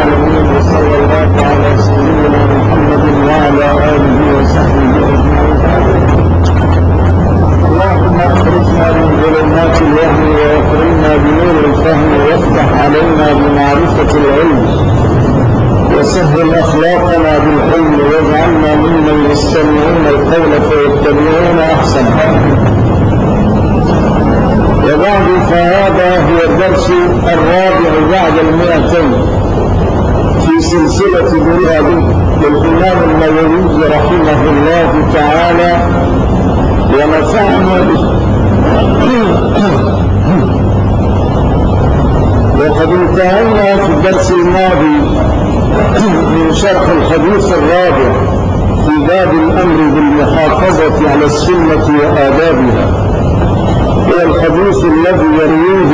العالمين، وصلى الله على سيدنا محمد وعلى آله وصحبه أجمعين. اللهم اخرجنا من ظلمات الوهم واكرمنا بنور الفهم، وافتح علينا بمعرفة العلم، وسهل أخلاقنا بالحلم، واجعلنا ممن يستمعون القول فيتبعون أحسنه. وبعد، فهذا هو الدرس الرابع بعد 200 في سلسلة دروس للإمام النووي رحمه الله تعالى، ونفعنا به. وقد انتهينا في الدرس الماضي من شرح الحديث الرابع في باب الأمر بالمحافظة على السنة وآدابها، هو الحديث الذي يرويه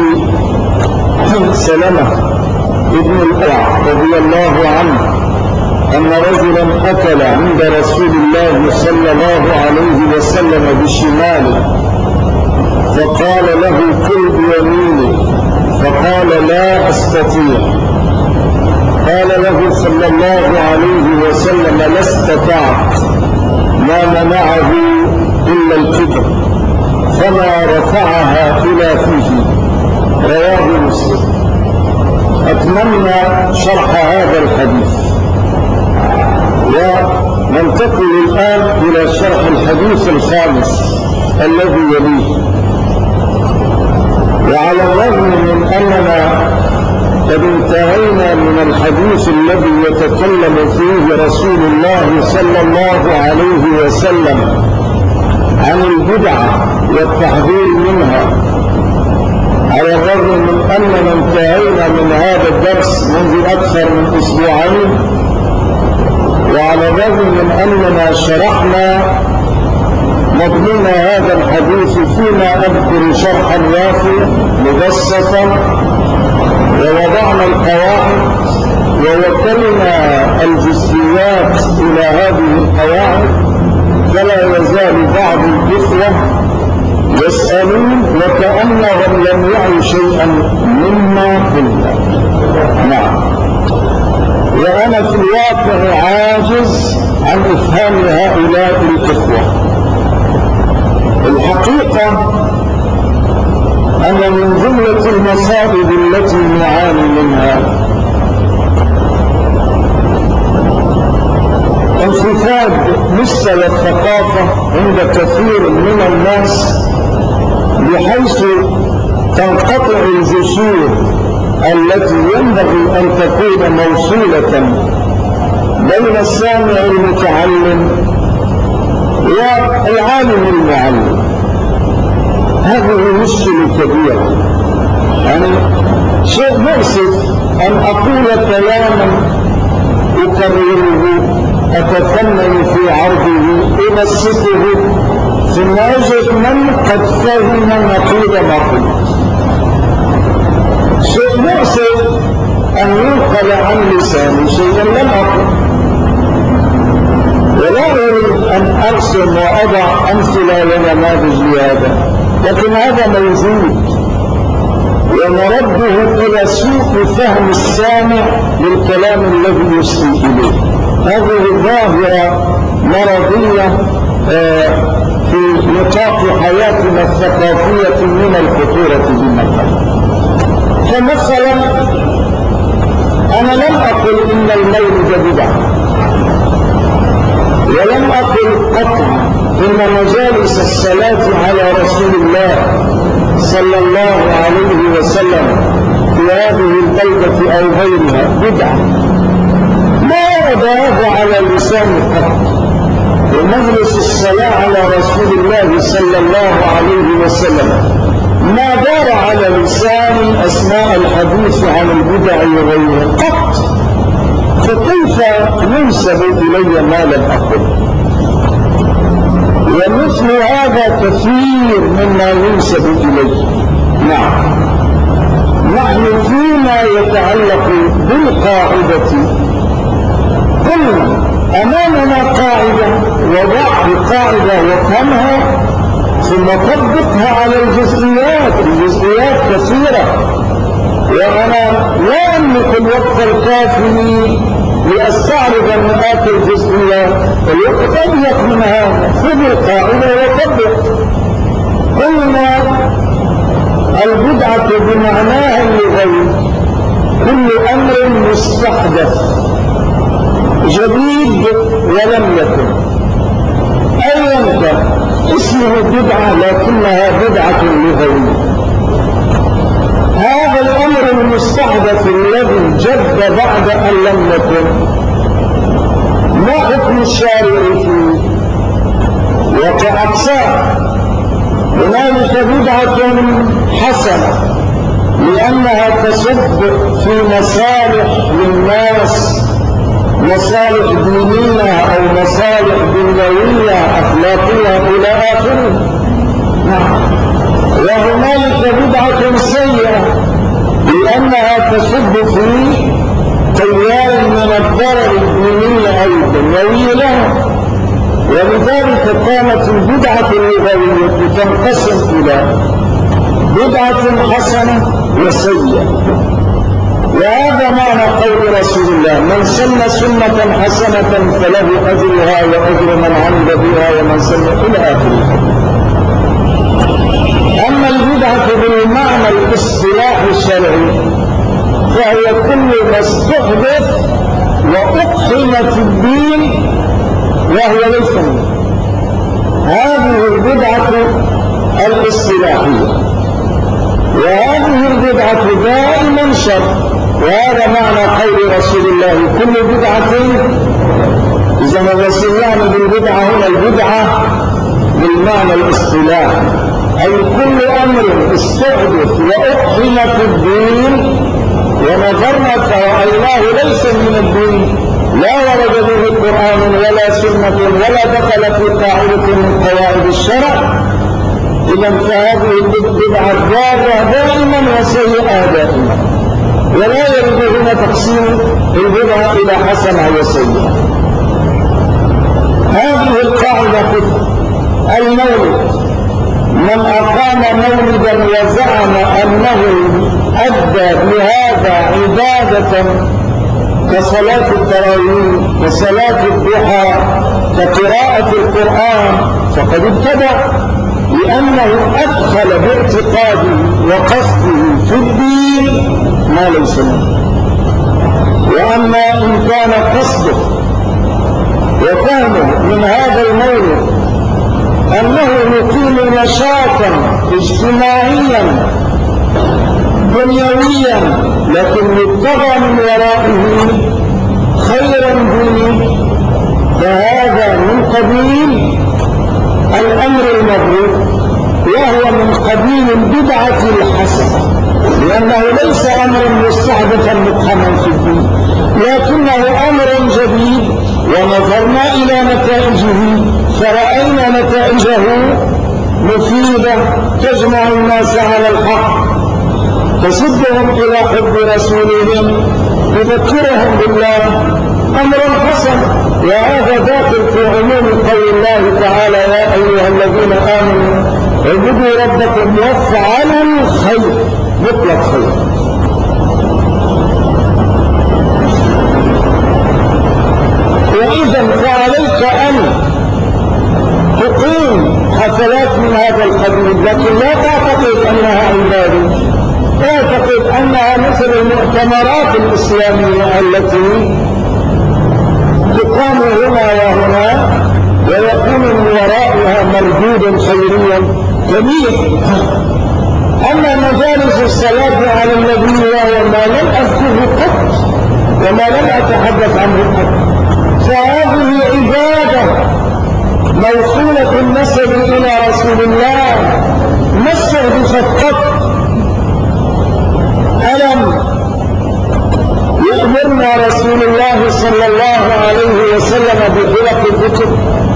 سلمة ابن الأكوع رضي الله عنه أن رجلا أكل عند رسول الله صلى الله عليه وسلم بشماله، فقال له كل بيمينه، فقال لا أستطيع. قال له صلى الله عليه وسلم لا استطعت، ما منعه إلا الكبر، فما رفعها إلى فيه. رواه مسلم. أتممنا شرح هذا الحديث، وننتقل الآن إلى شرح الحديث الخامس الذي يليه. وعلى الرغم من أننا قد انتهينا من الحديث الذي يتكلم فيه رسول الله صلى الله عليه وسلم عن البدعة والتحذير منها، على الرغم من أننا انتهينا من هذا الدرس منذ أكثر من أسبوعين، وعلى الرغم من أننا شرحنا مضمون هذا الحديث فيما أذكر شرحا وافيا مبسطا، ووضعنا القواعد ووكلنا الجزئيات إلى هذه القواعد، فلا يزال بعض الإخوة يسألون وكأنهم لم يعوا شيئا مما قلنا. نعم، وأنا في الواقع عاجز عن إفهام هؤلاء الإخوة. الحقيقة أن من جملة المصائب التي نعاني منها انخفاض مستوى الثقافة عند كثير من الناس، بحيث تنقطع الجسور التي ينبغي أن تكون موصولة بين السامع المتعلم والعالم المعلم. هذه مشكلة كبيرة، يعني شيء مؤسف أن أقول كلاما أكرره، أتفنن في عرضه، أبسطه، ثم أجد من قد فهم نقيض ما قلت. شيء مؤسف أن ينقل عن لساني شيئا لم أقل، ولا أريد أن أرسم وأضع أمثلة ونماذج لهذا، لكن هذا موجود، ونرده إلى سوء فهم السامع للكلام الذي يسيء إليه. هذه ظاهرة مرضية في نطاق حياتنا الثقافية من الخطورة بالمكان. فمثلا أنا لم أقل إن المولد بدعة، ولم أقل قطعا إن مجالس الصلاة على رسول الله صلى الله عليه وسلم في هذه البلدة أو غيرها بدعة، ما ورد هذا على لسان قط. ومجلس الصلاة على رسول الله صلى الله عليه وسلم ما دار على لسان أثناء الحديث عن البدع وغيرها قط، فكيف ينسب إلي ما لم أقل؟ ومثل هذا كثير مما ينسب إليه. نعم، نحن فيما يتعلق بالقاعدة قلنا أمامنا قاعدة، وضع القاعدة وفهمها ثم طبقها على الجزئيات. الجزئيات كثيرة، وأنا لا أملك الوقت الكافي لأستعرض النقاط الجزئية، الوقت أضيق من هذا. خذ القاعدة وطبق. قلنا البدعة بمعناها اللغوي كل أمر مستحدث جديد ولم يكن، أيا كان اسمه بدعة لكنها بدعة لغوية. هذا الأمر المستحدث الذي جد بعد أن لم يكن، ما حكم الشارع فيه؟ وكأقسام. هنالك بدعة حسنة لأنها تصب في مصالح للناس، مصالح دينية أو مصالح دنيوية أخلاقية إلى آخره. وهنالك بدعة سيئة لأنها تصب في تيار من الضرر الديني أو الدنيوي له. ولذلك كانت البدعة اللغوية تنقسم إلى بدعة حسنة وسيئة. وهذا معنى قول رسول الله: من سن سنة حسنة فله أجرها وأجر من عمل بها ومن سن إلى آخره. أما البدعة بالمعنى الاصطلاحي الشرعي فهي كل ما استحدث وأقحم في الدين وهو ليس منه. هذه البدعة الاصطلاحية، وهذه البدعة دائما شر. وهذا معنى قول رسول الله: كل بدعة. إذا الرسول يعني بالبدعة هنا البدعة بالمعنى الاصطلاحي، أي كل أمر استحدث وأقحم في الدين ونظرنا فرأيناه ليس من الدين، لا ورد به قرآن ولا سنة ولا دخل في قاعدة من قواعد الشرع، إذا فهذه البدعة ضارة دائما وسيئة دائما. ولا يرد هنا تقسيم البدعة إلى حسنة وسيئة. هذه القاعدة في المولد: من أقام مولدا وزعم أنه أدى بهذا عبادة كصلاة التراويح وصلاة الضحى كقراءة القرآن فقد ابتدع، لأنه أدخل باعتقاده وقصده في الدين ما ليس منه. وأما إن كان قصده وفهمه من هذا المولد أنه يقيم نشاطا اجتماعيا دنيويا لكن يبتغى من ورائه خيرا ديني، فهذا من قبيل الأمر المبروك، وهو من قبيل البدعة الحسنة، لأنه ليس أمرا مستحدثا مقحما في الدين، لكنه أمر جديد ونظرنا إلى نتائجه فرأينا نتائجه مفيدة تجمع الناس على الحق، تسدهم إلى حب رسولهم، تذكرهم بالله، أمر حسن. وهذا داخل في عموم قول الله تعالى: يا أيها الذين آمنوا اعبدوا ربكم وافعلوا الخير، مطلق خير. وإذا فعليك أن تقيم حفلات من هذا القبيل، لكن لا تعتقد أنها عبادة، تعتقد أنها مثل المؤتمرات الإسلامية التي تقام هنا وهنا ويكون من ورائها مردود خيريا كبير. أما مجالس الصلاة على النبي وهو ما لم أذكره قط وما لم أتحدث عنه قط، فهذه عبادة موصولة النسب إلى رسول الله ما استهدفت قط. ألم يأمرنا رسول الله صلى الله عليه وسلم بخلق الذكر؟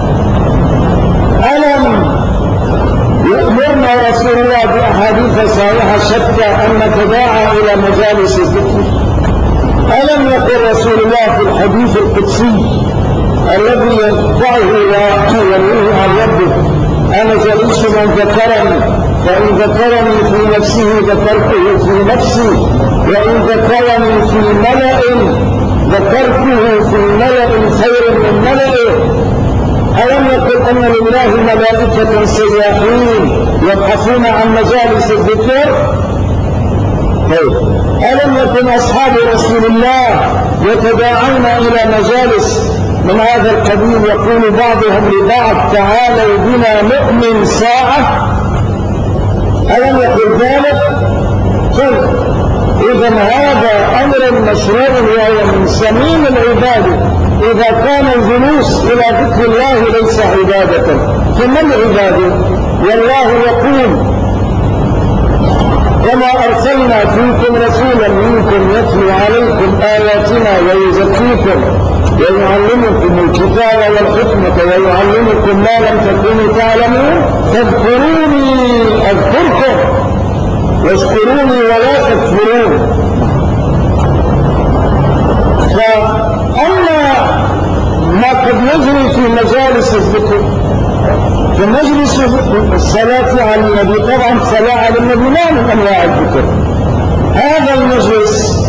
ألم يأمرنا رسول الله بأحاديث صحيحة شتى أن نتداعى إلى مجالس الذكر؟ ألم يقل رسول الله في الحديث القدسي الذي يرفعه ويرويه عن ربه: أنا جليس من ذكرني، فإن ذكرني في نفسه ذكرته في نفسي، وإن ذكرني في ملأ ذكرته في ملأ خير من ملئه. ألم يقل أن لله ملائكة سياحين يبحثون عن مجالس الذكر؟ ألم يكن أصحاب رسول الله يتداعون إلى مجالس من هذا القبيل يقول بعضهم لبعض تعالوا بنا نؤمن ساعة؟ ألم يقل ذلك؟ إذا هذا أمر مشروع وهو من سمين العبادة. إذا كان الجلوس إلى ذكر الله ليس عبادة فما العبادة؟ والله يقول وما أرسلنا فيكم رسولا منكم يتلو عليكم آياتنا ويزكيكم ويعلمكم الكتاب والحكمة ويعلمكم ما لم تكونوا تعلمون فاذكروني أذكركم واشكروني ولا تكفرون. فأما ما قد يجري في مجالس الذكر فمجلس الصلاة على النبي طبعا صلاة على النبي لا من أنواع الذكر. هذا المجلس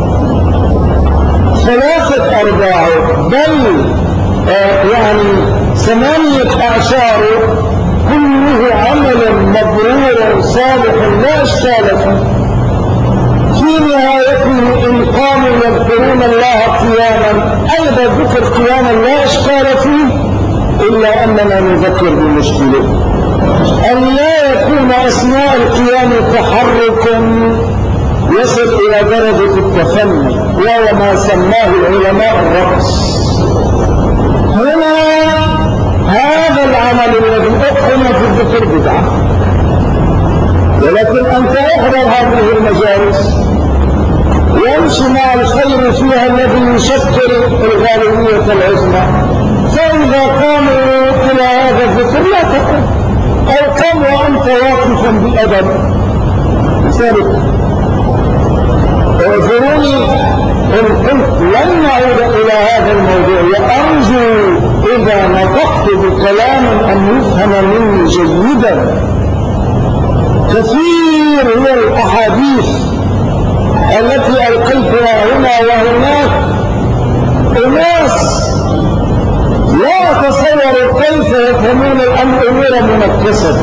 3 أرباعه بل يعني 8 أعشار كله عمل مبرور صالح لا إشكال فيه. في نهايته إن قاموا يذكرون الله قياما أيضا ذكر قياما لا إشكال فيه، إلا أننا نذكر بمشكلة أن لا يكون أثناء القيام تحرك يصل إلى درجة التفني وهو ما سماه العلماء الرقص. هنا هذا العمل الذي أقم في الذكر بدعة، ولكن أنت احضر هذه المجالس وامشي مع الخير فيها الذي يشكل الغالبية العظمى، فإذا قاموا إلى هذا الذكر لا تقل أو قم وأنت واقفا بأدب ثابت. اعذروني إن قلت لن نعود إلى هذا الموضوع، وأرجو إذا نطقت بكلام أن يفهم مني جيدا. كثير من الأحاديث التي ألقيتها هنا وهناك أناس لا أتصور كيف يفهمون الأمور منكسة.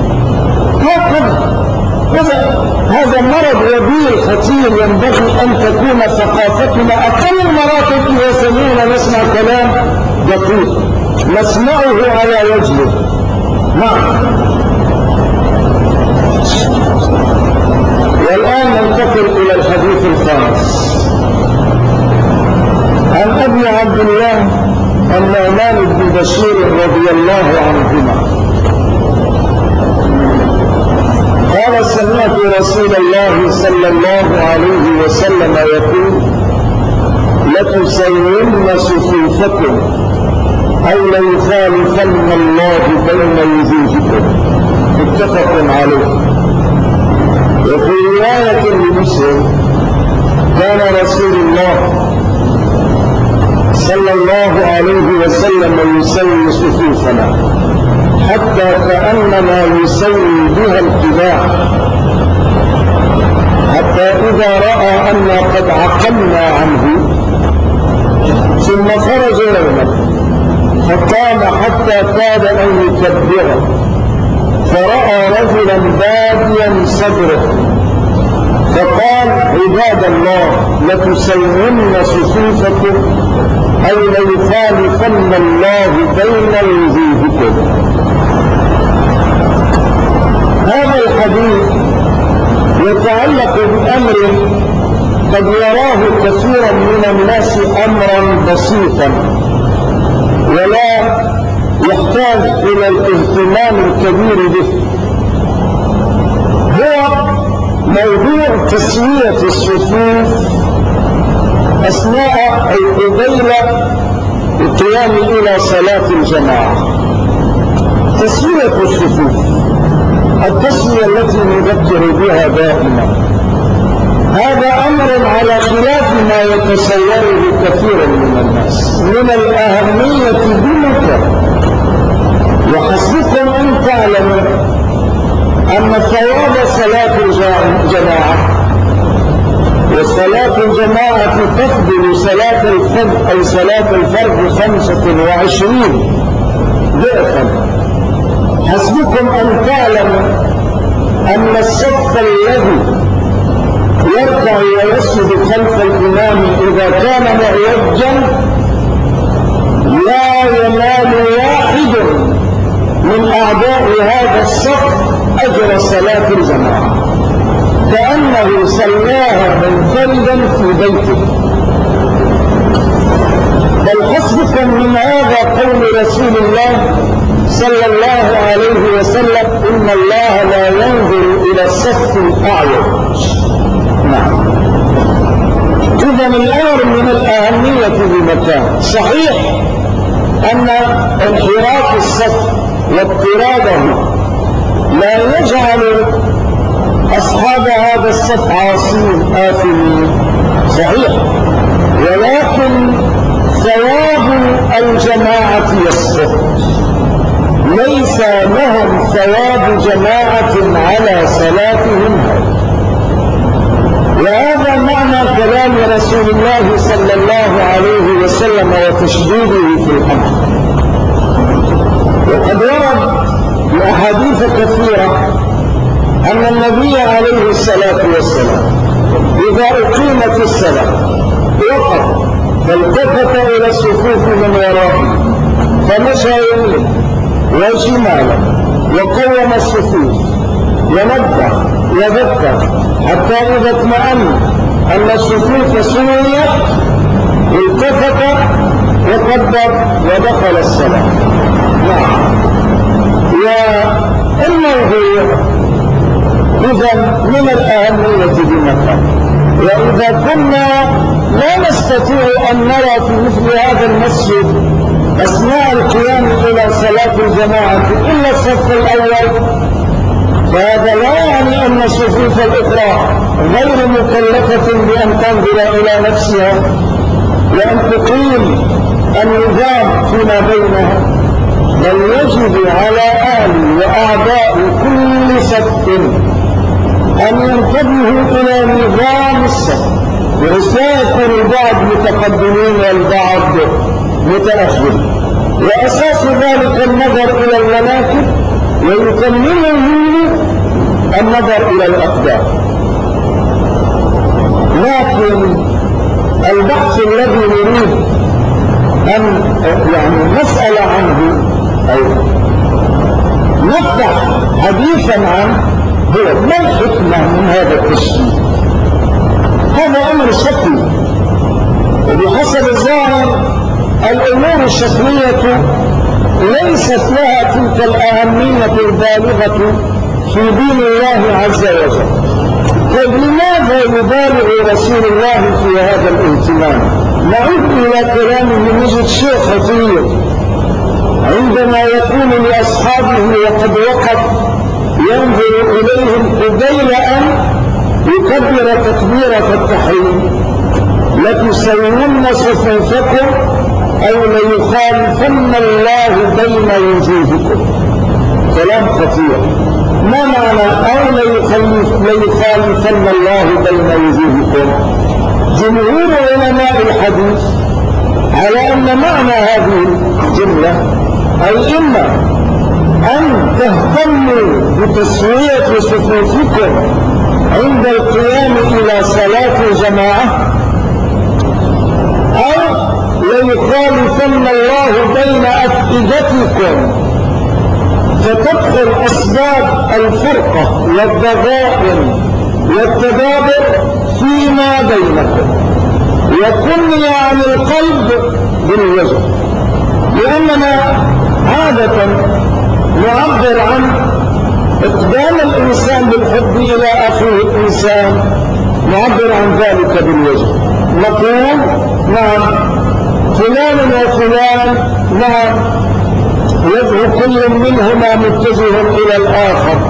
هذا مرض وبيل خطير ينبغي أن تكون ثقافتنا أقل المراتب إذا سمعنا نسمع كلام دقيق نسمعه على وجهه. نعم. والآن ننتقل إلى الحديث الخامس عن أبي عبد الله النعمان بن بشير رضي الله عنهما قال سمعت رسول الله صلى الله عليه وسلم يقول لتسوين صفوفكم أو ليخالفن الله بين وجوهكم متفق عليه. وفي رواية لمسلم كان رسول الله صلى الله عليه وسلم يسوي صفوفنا حتى كأنما يسوي بها القداح، حتى إذا رأى أن قد عقلنا عنه ثم خرج يوما فقام حتى كاد أن يكبره فرأى رجلا باديا صدره فقال عباد الله لتسوين صفوفكم أو ليخالفن الله بين وجوهكم. هذا الحديث يتعلق بأمر قد يراه كثيرا من الناس أمرا بسيطا ولا يحتاج إلى الاهتمام الكبير به، هو موضوع تسوية الصفوف أثناء قبيل القيام إلى صلاة الجماعة. تسوية الصفوف التسوية التي نذكر بها دائما هذا أمر على خلاف ما يتصوره كثير من الناس من الأهمية بمكان. وحسبكم أن تعلموا أن ثواب صلاة الجماعة وصلاة الجماعة تفضل صلاة الفرد أو صلاة الفرد 25 ضعفا. حسبكم أن تعلموا أن الصف الذي يركع ويسجد خلف الإمام إذا كان معوجا لا ينال واحد من أعضاء هذا الصف أجر صلاة الجماعة، كأنه صلاها منفردا في بيته. بل حسبكم من هذا قول رسول الله صلى الله عليه وسلم: إن الله لا ينظر إلى الصف الأعوج. نعم. إذا الأمر من الأهمية بمكان. صحيح أن انحراف الصف واضطراده لا يجعل أصحاب هذا الصف عاصين آثمين، صحيح، ولكن ثواب الجماعة يسقط، ليس لهم ثواب جماعة على صلاتهم. وهذا معنى كلام رسول الله صلى الله عليه وسلم وتشديده في الأمر. وقد ورد بأحاديث كثيرة أن النبي عليه الصلاة والسلام إذا أقيمت الصلاة وقف فالتفت إلى الصفوف من ورائه فمشى يمينا وشمالا وقوم الصفوف ونبه وذكر حتى إذا اطمأن أن الصفوف سويت التفت وكبر ودخل الصلاة. نعم. والموضوع إذا من الأهمية بمكان. وإذا كنا لا نستطيع أن نرى في مثل هذا المسجد أثناء القيام إلى صلاة الجماعة إلا الصف الأول، فهذا لا يعني أن الصفوف الأخرى غير مكلفة بأن تنظر إلى نفسها وأن تقيم النظام فيما بينها، بل يجب على أهل وأعضاء كل صف أن ينتبهوا إلى نظام الصف، بحيث لا يكون البعض متقدمين والبعض متأخرين. وأساس ذلك النظر إلى المناكب، ويكمله النظر إلى الأقدام. لكن البحث الذي نريد أن نسأل عنه أو نفتح حديثا عنه هو ما الحكمة من هذا التشكيل. هذا أمر شكلي، وبحسب الظاهر الأمور الشكلية ليست لها تلك الأهمية البالغة في دين الله عز وجل. طيب لماذا يبالغ رسول الله في هذا الاهتمام؟ نعود إلى كلامه نجد شيء خطير عندما يكون لأصحابه وقد وقف ينظر إليهم قبيل أن يكبر تكبيرة التحريم: لتسوون صفوفكم أو ليخالفن الله بين وجوهكم. كلام خطير. ما معنى أو ليخالفن الله بين وجوهكم؟ جمهور علماء الحديث على أن معنى هذه الجملة أي إما أن تهتموا بتسوية صفوفكم عند القيام إلى صلاة الجماعة، أو ليخالفن الله بين أفئدتكم فتدخل أسباب الفرقة والضغائن والتدابر فيما بينكم، وكن عن القلب بالوجه. لأننا عادة نعبر عن إقدام الإنسان بالحب إلى أخيه الإنسان، نعبر عن ذلك بالوجه، نقول نعم فلان وفلان نعم وجه كل منهما متجه إلى الآخر،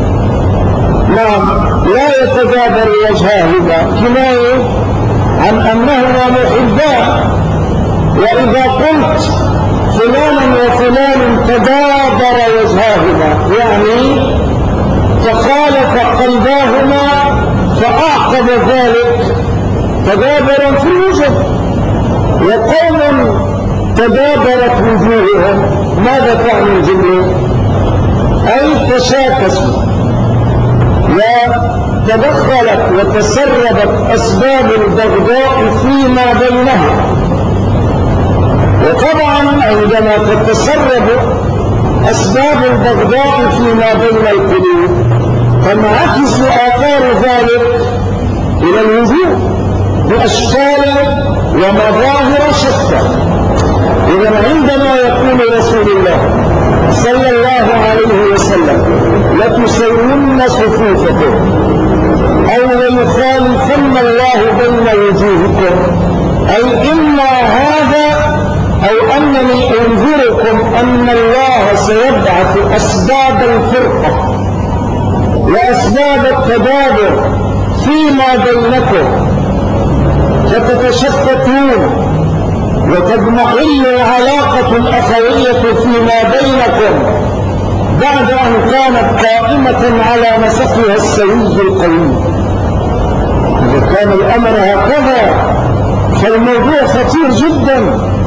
نعم لا يتدابر وجهاهما، كناية عن أنهما محبان. وإذا قلت فلانا وفلان تدابر وجهاهما يعني تخالف قلباهما، فأعقب ذلك تدابرا في الوجه، وقوم تدابرت وجوههم. ماذا تعني الجملة؟ أي تشاكسوا وتدخلت وتسربت أسباب البغضاء فيما بينهم. وطبعا عندما تتسرب أسباب البغضاء فيما بين القلوب تنعكس آثار ذلك إلى الوجوه بأشكال ومظاهر شتى. إذا عندما يقول رسول الله صلى الله عليه وسلم لتسوون صفوفكم أو ليخالفن الله بين وجوهكم، أي إما هذا أو أنني أنذركم أن الله سيبعث أسباب الفرقة وأسباب التدابر فيما بينكم، فتتشتتون وتضمحل العلاقة الأخوية فيما بينكم بعد أن كانت قائمة على نسقها السوي القوي. إذا كان الأمر هكذا فالموضوع خطير جدا،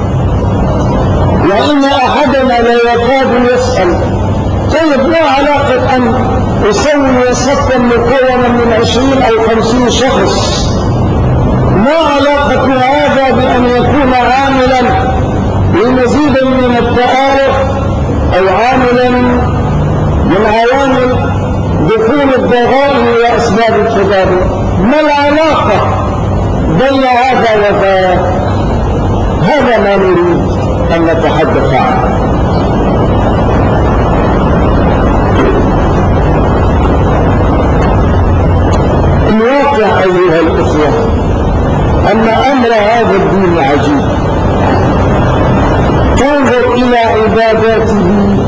وإن أحدنا لا يكاد يسأل طيب ما علاقة أن أسوي صفا مكونا من 20 أو 50 شخص؟ ما علاقة هذا بأن يكون عاملا لمزيد من التآلف أو عاملا من عوامل دخول الضغائن وأسباب التدابر؟ ما العلاقة بين هذا وذاك؟ هذا ما نريد أن نتحدث عنه. الواقع أيها الأخوة أن أمر هذا الدين عجيب. تنظر إلى عباداته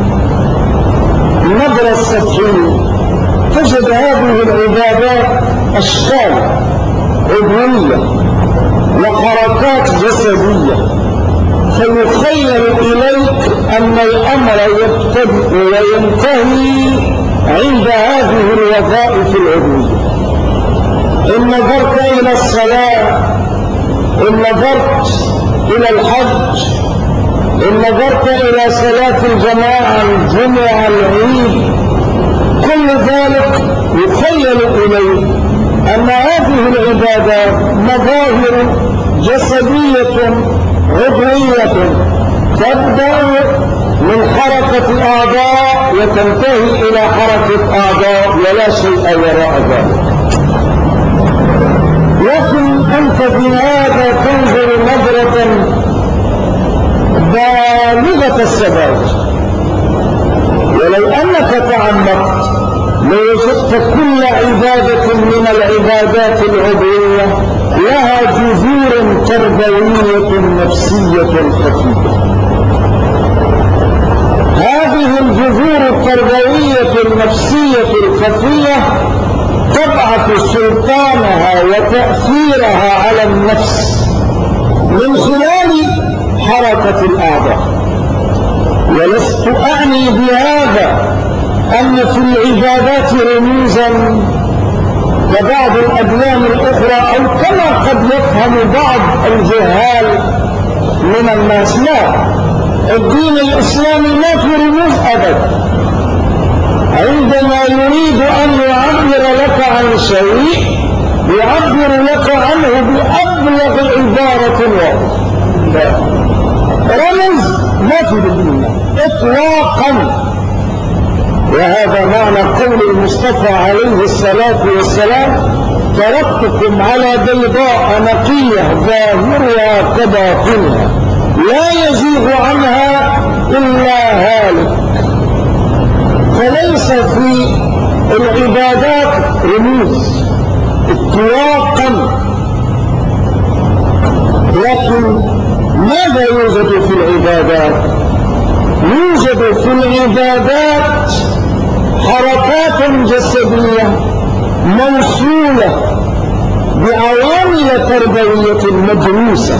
النظرة السطحية تجد هذه العبادات أشكال عضوية وحركات جسدية، فيخيل إليك أن الأمر يبتدئ وينتهي عند هذه الوظائف العضوية. إن نظرت إلى الصلاة، إن نظرت إلى الحج، إن نظرت إلى صلاة الجماعة، الجمعة، العيد، كل ذلك يخيل إليك أن هذه العبادات مظاهر جسدية عضوية تبدأ من حركة الأعضاء وتنتهي إلى حركة أعضاء ولا شيء وراء ذلك. لكن أنت في هذا تنظر نظرة بالغة السذاجة، ولو أنك تعمقت لوجدت كل عبادة من العبادات العضوية لها جذور تربوية نفسية خفيفة. هذه الجذور التربوية النفسية الخفية تبعث سلطانها وتأثيرها على النفس من خلال حركة الأعضاء. ولست أعني بهذا أن في العبادات رموزا كبعض الأديان الأخرى أو كما قد يفهم بعض الجهال من الناس. لا، الدين الإسلامي ما في رموز أبدا. عندما يريد أن يعبر لك عن شيء يعبر لك عنه بأبلغ عبارة واضحة. رمز ما في الدين إطلاقا. وهذا معنى قول المصطفى عليه الصلاة والسلام: تركتكم على بيضاء نقية ظاهرها كباطنها لا يزيغ عنها إلا هالك. فليس في العبادات رموز اطلاقا. لكن ماذا يوجد في العبادات؟ يوجد في العبادات حركات جسدية موصولة بعوامل تربوية مدروسة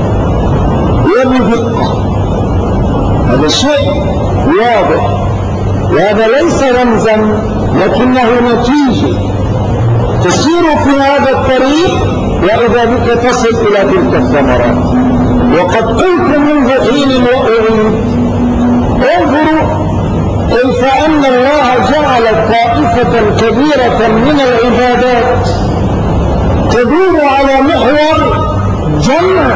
وبدقة. هذا شيء واضح، وهذا ليس رمزا لكنه نتيجة. تسير في هذا الطريق وإذا بك تصل إلى تلك الثمرات. وقد قلت منذ حين وأعيد انظروا كيف أن الله جعل طائفة كبيرة من العبادات تدور على محور جمع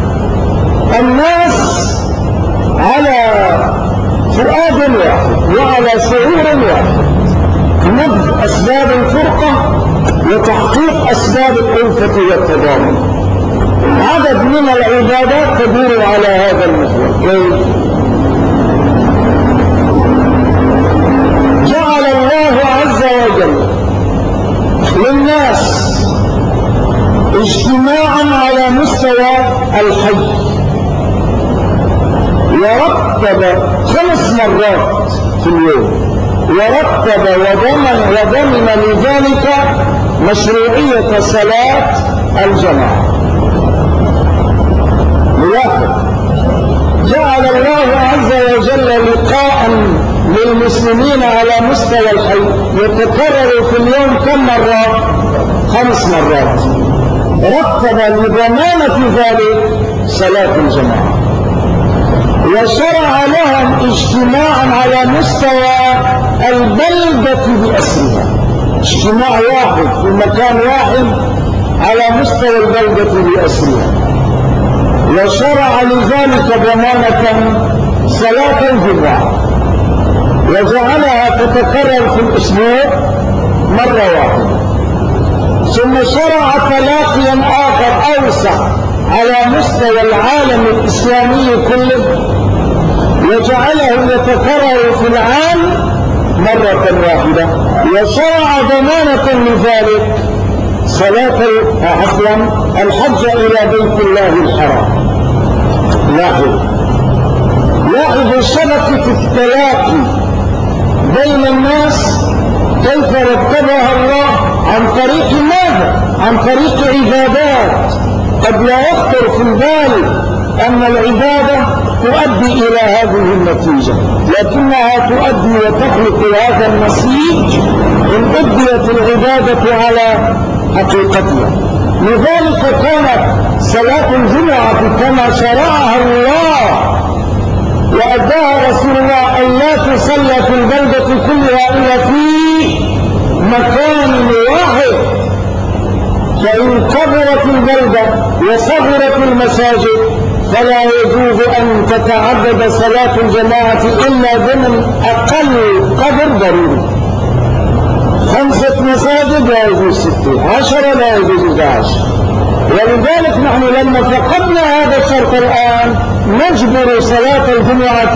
الناس على فؤاد واحد وعلى شعور واحد، نبذ أسباب الفرقة وتحقيق أسباب الألفة والتضامن. عدد من العبادات تدور على هذا المحور. كيف؟ جعل الله عز وجل للناس اجتماعا على مستوى الحج، ورتب 5 مرات في اليوم، ورتب وضمن لذلك مشروعية صلاة الجماعة. ملاحظ، جعل الله عز وجل لقاء للمسلمين على مستوى الحي يتكرر في اليوم كم مرة؟ 5 مرات. رتب لضمانة ذلك صلاة الجماعة، وشرع لهم اجتماعا على مستوى البلدة بأسرها، اجتماع واحد في مكان واحد على مستوى البلدة بأسرها. وشرع لذلك ضمانة صلاة الجمعة، وجعلها تتكرر في الأسبوع مرة واحدة. ثم شرع تلاقيا آخر أوسع على مستوى العالم الإسلامي كله، وجعله يتكرر في العام مرة واحدة. وشرع ضمانة لذلك صلاة الحج إلى بيت الله الحرام. لاحظوا شبكة التلاقي بين الناس كيف رتبها الله عن طريق ماذا؟ عن طريق عبادات. قد لا يخطر في البال أن العبادة تؤدي إلى هذه النتيجة، لكنها تؤدي وتخلق هذا النسيج إن أديت العبادة على حقيقتها. لذلك كانت صلاة الجمعة كما شرعها الله وأداها رسول الله أن لا تصلى في البلدة كلها إلا في مكان واحد. فإن كبرت البلدة وصغرت المساجد فلا يجوز أن تتعدد صلاة الجماعة إلا ضمن أقل قدر ضروري. 5 مساجد لا يجوز 6، 10 لا يجوز 11. ولذلك نحن لما فقدنا هذا الشرط الآن نجبر صلاة الجمعة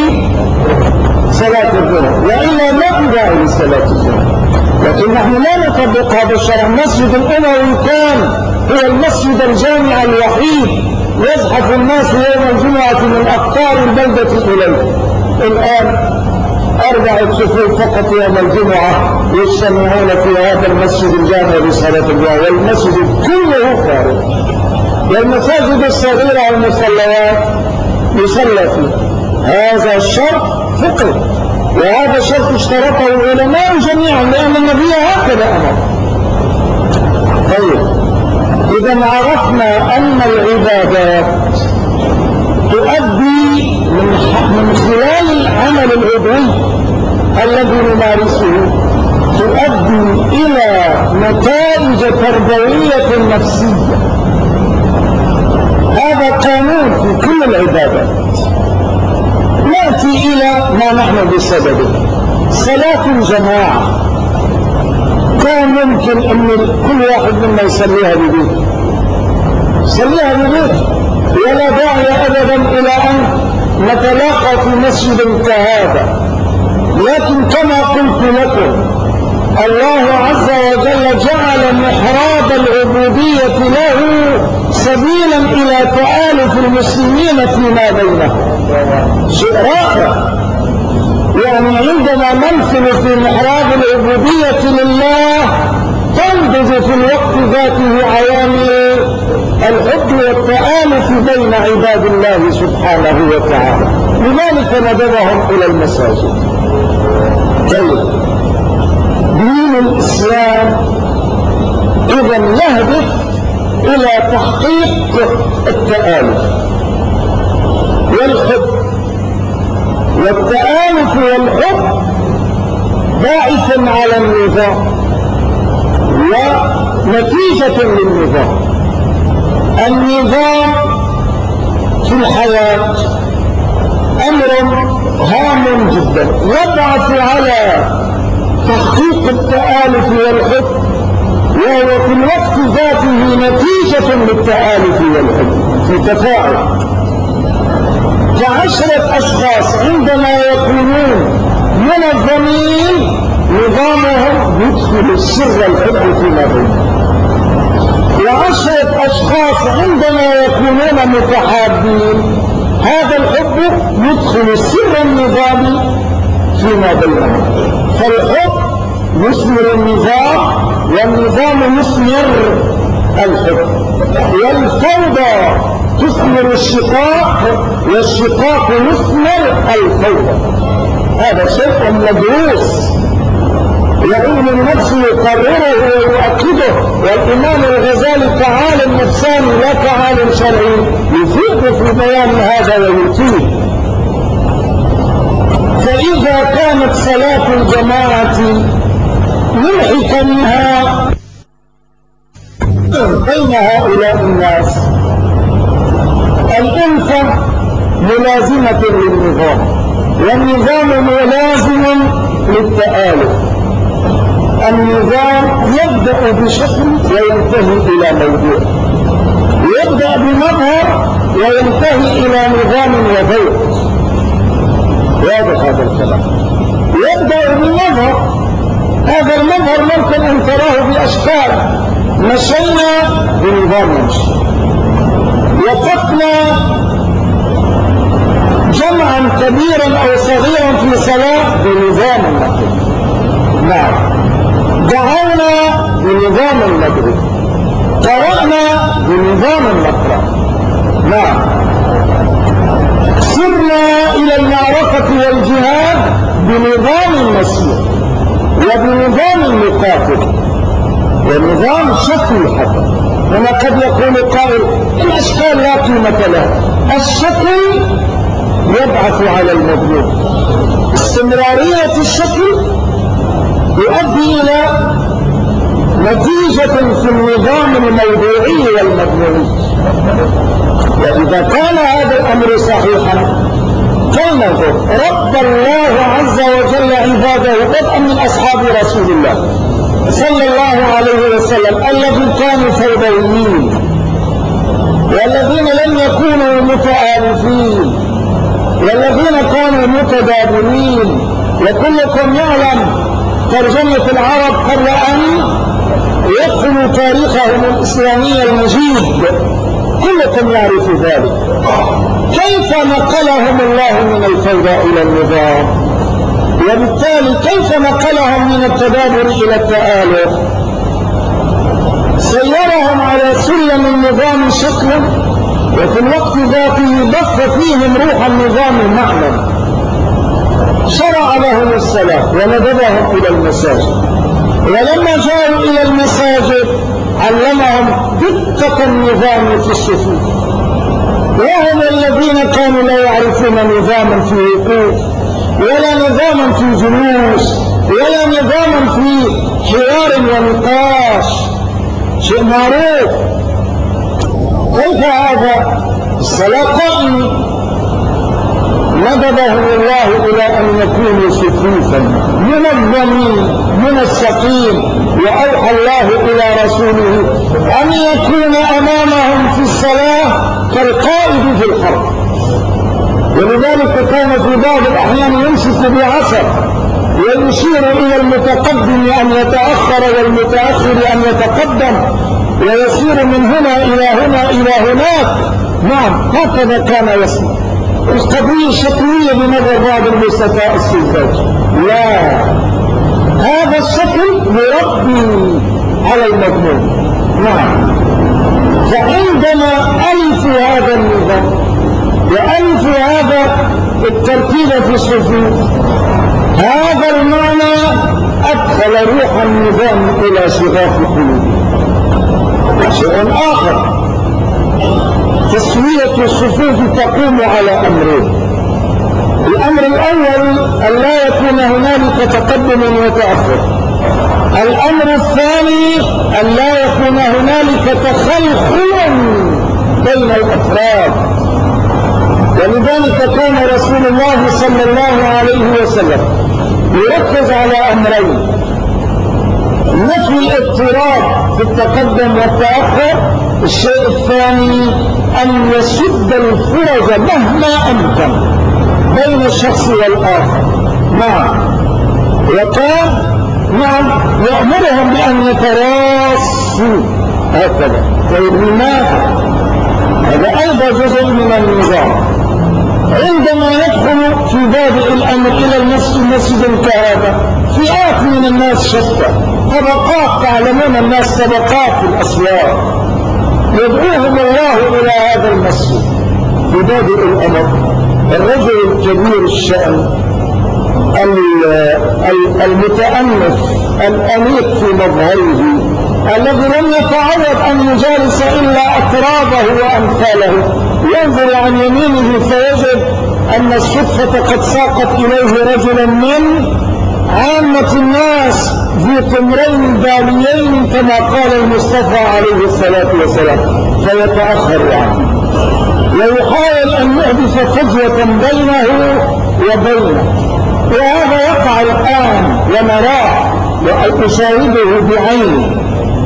بصلاة الجمعة، وإلا لا نداعي لصلاة الجمعة. لكن نحن لا نطبق هذا الشرع. المسجد الأموي كان هو المسجد الجامع الوحيد يزحف الناس يوم الجمعة من أقطار البلدة إليه. الآن 4 صفوف فقط يوم الجمعة يجتمعون في هذا المسجد الجامع بصلاة الجمعة، والمسجد كله فارغ. والمساجد الصغيرة والمصليات يصلى فيه. هذا الشرط فقه، وهذا الشرط اشترطه العلماء جميعا لأن النبي هكذا أمر. طيب، إذا عرفنا أن العبادات تؤدي من خلال العمل العضوي الذي نمارسه تؤدي إلى نتائج تربوية نفسية. هذا قانون في كل العبادات. نأتي إلى ما نحن بسببه. صلاة الجماعة كان ممكن أن كل واحد منا يصليها ببيته، يصليها ببيته، ولا داعي أبدا إلى أن نتلاقى في مسجد كهذا. لكن كما قلت لكم الله عز وجل جعل محراب العبودية له سبيلا إلى تآلف المسلمين فيما بينهم. شيء رائع. يعني عندما ننفل في محراب العبودية لله تنبذ في الوقت ذاته عوامل الحب والتآلف بين عباد الله سبحانه وتعالى. لذلك ندبهم إلى المساجد. طيب، دين الإسلام إذن يهدف إلى تحقيق التآلف والحب، والتآلف والحب باعث على النظام ونتيجة للنظام. النظام في الحياة أمر هام جدا يبعث على تحقيق التآلف والحب، وهو في الوقت ذاته نتيجة للتآلف والحب في تفاعل. ك10 أشخاص عندما يكونون منظمين نظامهم يدخل سر الحب فيما بينهم، و10 أشخاص عندما يكونون متحابين هذا الحب يدخل سر النظام فيما بينهم. فالحب يثمر النظام، والنظام يثمر الحب، والفوضى تثمر الشقاق، والشقاق يثمر الفوضى. هذا شيء مدروس وعلم النفس يقرره ويؤكده، والإمام الغزالي كعالم نفساني لا كعالم شرعي يفيد في بيان هذا ويفيد. فإذا كانت صلاة الجماعة من حكمها بين هؤلاء الناس الألفة ملازمة للنظام، والنظام ملازم للتآلف. النظام يبدأ بشكل وينتهي إلى موضوع، يبدأ بمظهر وينتهي إلى نظام وذوق. واضح هذا الكلام؟ يبدأ بمظهر، هذا المظهر ممكن أن تراه بأشكال. مشينا بنظام نمشي، وقفنا جمعا كبيرا أو صغيرا في صلاة بنظام النقل، نعم، دعونا بنظام المدعو، قرأنا بنظام النقرأ، نعم، سرنا إلى المعركة والجهاد بنظام المسير وبنظام المقاتل ونظام شكل. حتى هنا قد يقول قائل الأشكال لا قيمة لها، الشكل يبعث على المطلوب. استمرارية الشكل يؤدي إلى نتيجة في النظام الموضوعي والمضموني. وإذا كان هذا الأمر صحيحا فلننظر رب الله عز وجل عباده بدءا من أصحاب رسول الله صلى الله عليه وسلم الذين كانوا فوضويين والذين لم يكونوا متآلفين والذين كانوا متدابرين. وكلكم يعلم ترجمة العرب قبل أن يدخلوا تاريخهم الإسلامي المجيد، كلكم يعرف ذلك. كيف نقلهم الله من الفوضى إلى النظام، وبالتالي كيف نقلهم من التدابر إلى التآلف؟ سيرهم على سلم النظام شكلا، وفي الوقت ذاته بث فيهم روح النظام المعنى. شرع لهم الصلاة وندبهم إلى المساجد، ولما جاءوا إلى المساجد علمهم دقة النظام في الصفوف، وهم الذين كانوا لا يعرفون نظاما في وقوف ولا نظاما في جلوس ولا نظاما في حوار ونقاش، شيء معروف. كيف هذا؟ الصلاة قائمة. ندبهم الله إلى أن يكونوا صفوفا منظمين منسقين، وأوحى الله إلى رسوله أن يكون أمامهم في الصلاة كالقائد في الحرب. ولذلك كان في بعض الأحيان يمسك بعصا ويشير إلى المتقدم أن يتأخر والمتأخر أن يتقدم، ويسير من هنا إلى هنا إلى هناك. نعم، هكذا كان يصنع. القضية شكلية بنظر بعض المستفاء السلطات، لا، هذا الشكل يربي على المضمون. نعم، فعندما ألفوا هذا النظام وألفوا هذا الترتيب في الصفوف، هذا المعنى أدخل روح النظام إلى شغاف قلوبهم. شيء آخر. تسوية الصفوف تقوم على أمرين. الأمر الأول أن لا يكون هنالك تقدم وتأخر. الأمر الثاني أن لا يكون هنالك تخلخل بين الأفراد. ولذلك كان رسول الله صلى الله عليه وسلم يركز على أمرين: نفي الاضطراب في التقدم والتأخر، الشيء الثاني أن يسد الفرج مهما أمكن بين الشخص والآخر. وكان يأمرهم بأن يتراصوا هكذا. لماذا؟ هذا أيضا جزء من النظام. عندما يدخل في بادئ الأمر إلى المسجد كهذا فئات من الناس شتى، طبقات، تعلمون الناس طبقات في الأسواق، يدعوهم الله إلى هذا المسجد في بادئ الأمر. الرجل الكبير الشأن المتأنف الأنيق في مظهره الذي لم يتعود أن يجالس إلا أقرابه وأمثاله، ينظر عن يمينه فيجد أن الصدفة قد ساقت إليه رجلا من عامة الناس ذي قمرين باليين كما قال المصطفى عليه الصلاة والسلام، فيتأخر عنه ويحاول أن يحدث فجوة بينه وبينه. وهذا يقع الآن ونراه وأشاهده بعيني.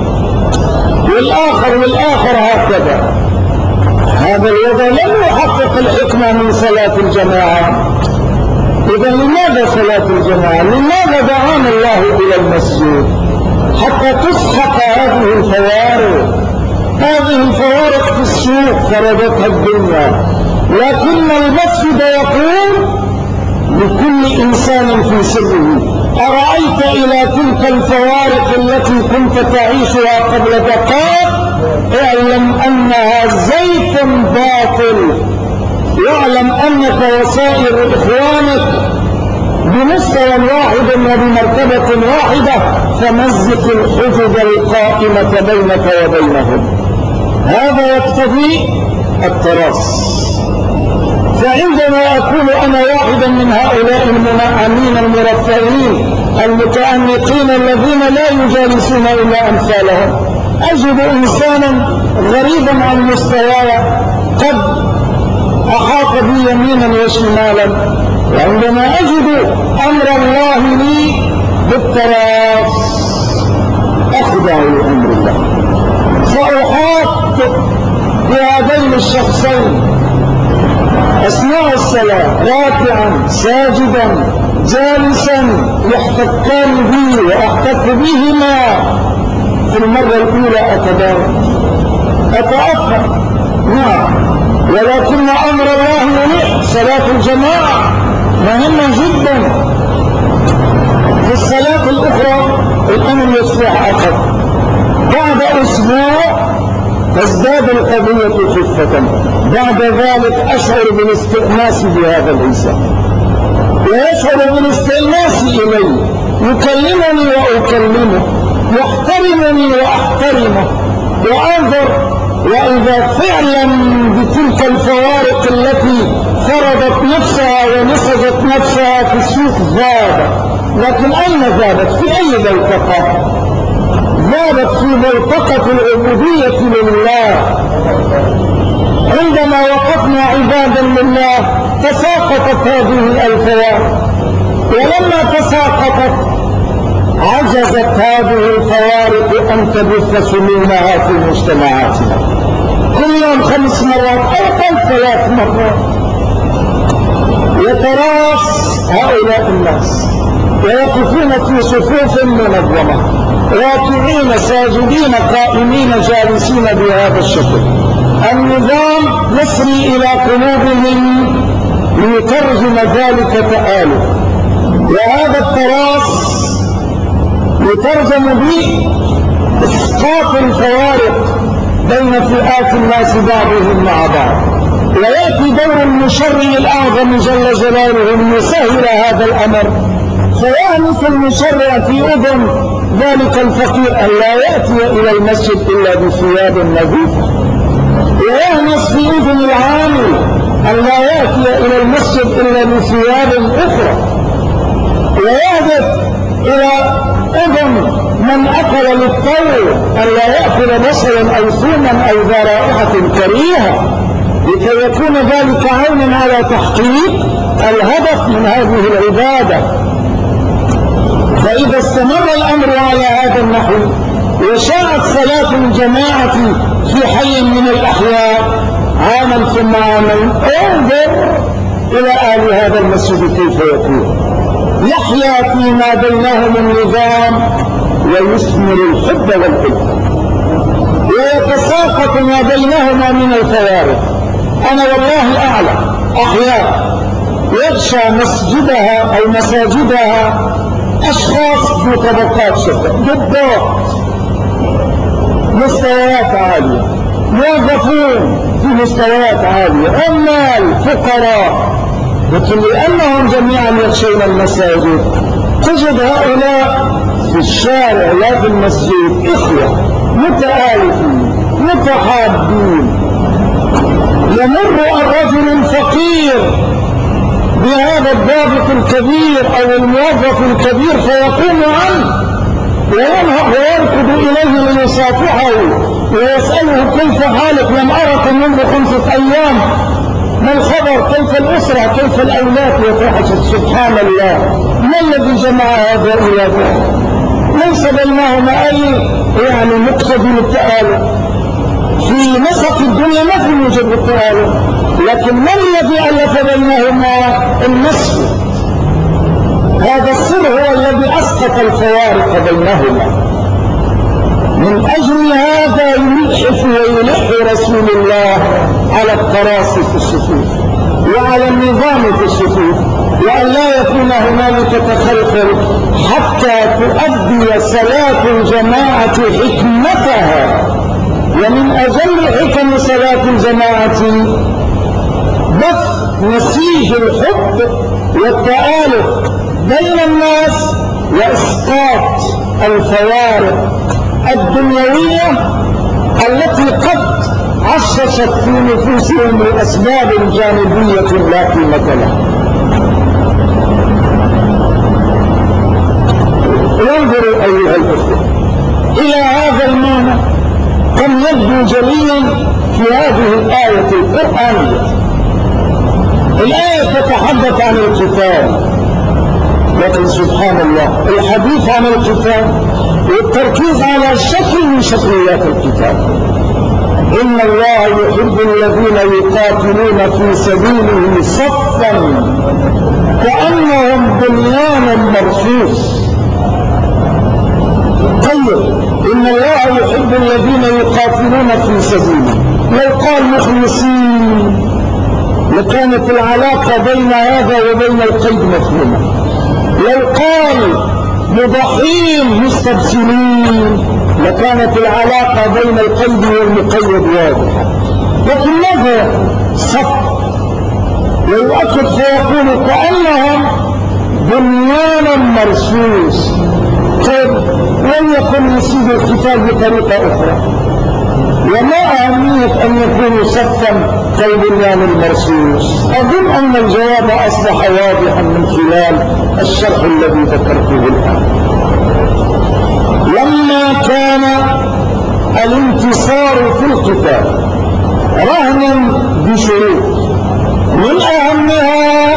والآخر هكذا. هذا الوضع لم يحقق الحكمة من صلاة الجماعة. إذا لماذا صلاة الجماعة؟ لماذا دعانا الله إلى المسجد؟ حتى تسحق هذه الفوارق. هذه الفوارق في السوق فرضتها الدنيا، لكن المسجد يقول لكل إنسان في سره: أرأيت إلى تلك الفوارق التي كنت تعيشها قبل دقائق، اعلم أنها زيت باطل، واعلم أنك وسائر إخوانك بمستوى واحد وبمرتبة واحدة، فمزق الحجب القائمة بينك وبينهم. هذا يقتضي التراص. فعندما أكون أنا واحدا من هؤلاء المنعمين المرفهين المتأنقين الذين لا يجالسون إلا أمثالهم، أجد إنسانا غريبا عن مستواي قد أحاط بي يمينا وشمالا، وعندما أجد أمر الله لي بالتراص أخضع لأمر الله، فأحاط بهذين الشخصين أثناء الصلاة راكعا ساجدا جالسا يحتكان بي وأحتك بهما. في المرة الأولى أتأخر ولكن أمر الله ملح. صلاة الجماعة مهمة جدا. في الصلاة الأخرى الأمر يصبح أخف. بعد أسبوع تزداد القضية خفة. بعد ذلك أشعر بالاستئناس بهذا الإنسان ويشعر بالاستئناس إليه، يكلمني وأكلمه، يحترمني وأحترمه، وأنظر وإذا فعلا بتلك الفوارق التي فرضت نفسها ونسجت نفسها في السوق زادت. لكن أين زادت؟ في أي بلطقة؟ زادت في بلطقة العبودية لله. عندما وقفنا عبادا لله تساقطت هذه الفوارق، ولما تساقطت عجزت هذه الفوارق أن تبث سمومها في مجتمعاتنا. كل يوم 5 مرات أو أقل 3 مرات يتراص هؤلاء الناس ويقفون في صفوف منظمة، راكعين ساجدين قائمين جالسين بهذا الشكل. النظام يسري إلى قلوبهم ليترجم ذلك تآلف، وهذا التراص يترجم بإسقاط الفوارق بين فئات الناس بعضهم مع بعض. ويأتي دور المشرع الأعظم جل جلاله ليسهل هذا الأمر، فيهمس المشرع في أذن ذلك الفقير أن لا يأتي إلى المسجد إلا بثياب نظيفة، ويهمس في أذن العامل أن لا يأتي إلى المسجد إلا بثياب أخرى، ويهدف إلى أذن من أكل للطير أن لا يأكل بصلا أو ثوما أو ذا رائحة كريهة، لكي يكون ذلك عونا على تحقيق الهدف من هذه العبادة. فإذا استمر الأمر على هذا النحو وشاءت صلاة الجماعة في حي من الأحياء عاما ثم عامين، انظر إلى أهل هذا المسجد كيف يكون، يحيا فيما بينهم النظام ويثمر الحب والألفة، ويتساقط ما بينهما من الفوارق. أنا والله أعلم أحياء يغشى مسجدها أو مساجدها أشخاص ذو طبقات شتى، ضباط مستويات عالية، موظفون في مستويات عالية، عمال، فقراء، لكن لأنهم جميعا يخشون المساجد تجد هؤلاء في الشارع لا في المسجد إخوة متآلفين متحابين. يمر الرجل الفقير بهذا الضابط الكبير أو الموظف الكبير فيقوم عنه ويركض إليه ليصافحه ويسأله كيف حالك، لم أرك منذ 5 أيام، ما الخبر، كيف الأسرة، كيف الأولاد، يتحدث. سبحان الله، ما الذي جمع هؤلاء؟ ليس بينهما أي مقتضى للتآلف. في نسق الدنيا ما في موجب التآلف، لكن ما الذي ألف بينهما؟ المسجد. هذا السر هو الذي أسقط الفوارق بينهما. من أجل هذا يلح ويلح رسول الله على التراصي في الصفوف وعلى النظام في الصفوف، وأن لا يكون هنالك تخلخل حتى تؤدي صلاة الجماعة حكمتها. ومن أجل حكم صلاة الجماعة بث نسيج الحب والتآلف بين الناس وإسقاط الفوارق الدنيوية التي قد عششت في نفوسهم لأسباب جانبية لا قيمة لها. انظروا أيها الأخوة إلى هذا المعنى كم يبدو جليا في هذه الآية القرآنية. الآية تتحدث عن القتال، لكن سبحان الله الحديث عن القتال والتركيز على شكل من شكليات القتال. إن الله يحب الذين يقاتلون في سبيله صفا كأنهم بنيان مرصوص. طيب، إن الله يحب الذين يقاتلون في سبيله، لو قال مخلصين لكانت العلاقة بين هذا وبين القيد مفهومة. لو قال مضحين مستبسلين لكانت العلاقة بين القيد والمقيد واضحة. لكن ماذا صف ويؤكد فيقول كأنهم بنيان مرصوص. طيب، لم يكن يصيب القتال بطريقة أخرى، وما أهمية أن يكونوا صفا كالبنيان المرصوص؟ أظن أن الجواب أصبح واضحا من خلال الشرح الذي ذكرته الآن. لما كان الانتصار في القتال رهنا بشروط، من أهمها